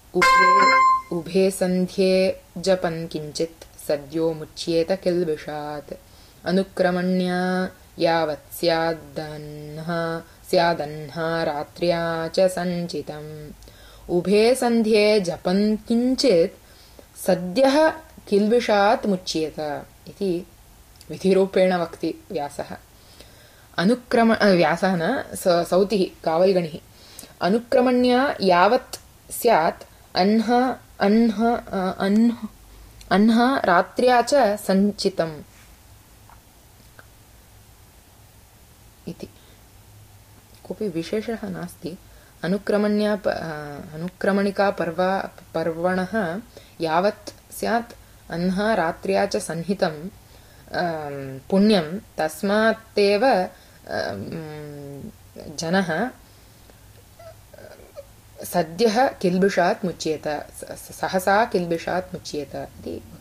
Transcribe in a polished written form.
उभे सन्ध्ये जपन् किञ्चित् सद्यो मुच्येत किल्बिषात् अनुक्रमण्या यावत् स्यादह्ना रात्र्या च सञ्चितम् उभे सन्ध्ये जपन् किञ्चित् सद्यः किल्बिषात् मुच्येत इति विधिरूपेण वक्ति व्यासः। व्यासः न सौतिः कावल्गणिः। अनुक्रमण्या यावत् स्यात् अह्ना रात्र्या च सञ्चितम् इति कोऽपि विशेषः नास्ति। अनुक्रमणिका पर्वणः यावत् स्यात् अह्ना रात्र्या च सन्निहितं पुण्यं तस्मात्तेव जनः सद्यः किल्बिषात् मुच्येत सहसा किल्बिषात् मुच्येत इति